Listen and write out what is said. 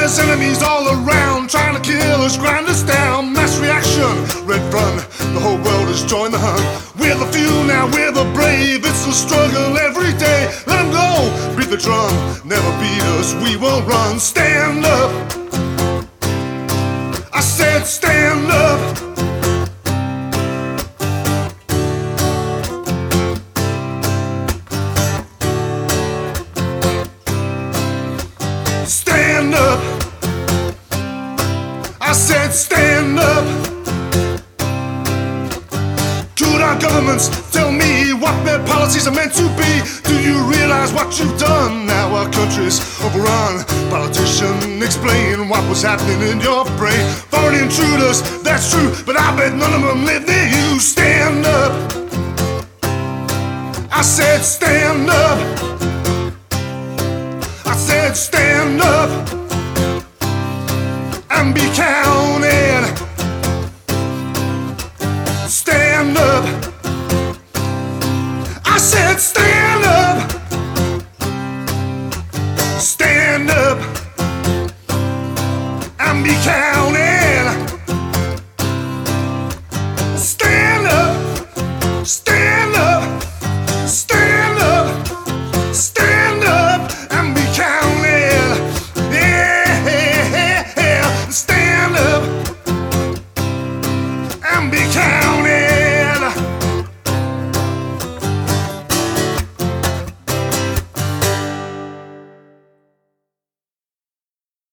There's enemies all around, trying to kill us, grind us down. Mass reaction, red front, the whole world has joined the hunt. We're the few now, we're the brave, it's a struggle every day. Let them go, beat the drum, never beat us, we won't run. Stand up, I said stand up. Stand up, I said stand up. Could our governments tell me what their policies are meant to be? Do you realize what you've done? Now our country's overrun. Politician, explain what was happening in your brain. Foreign intruders, that's true, but I bet none of them live near you. Stand up, I said stand up. I said stand up.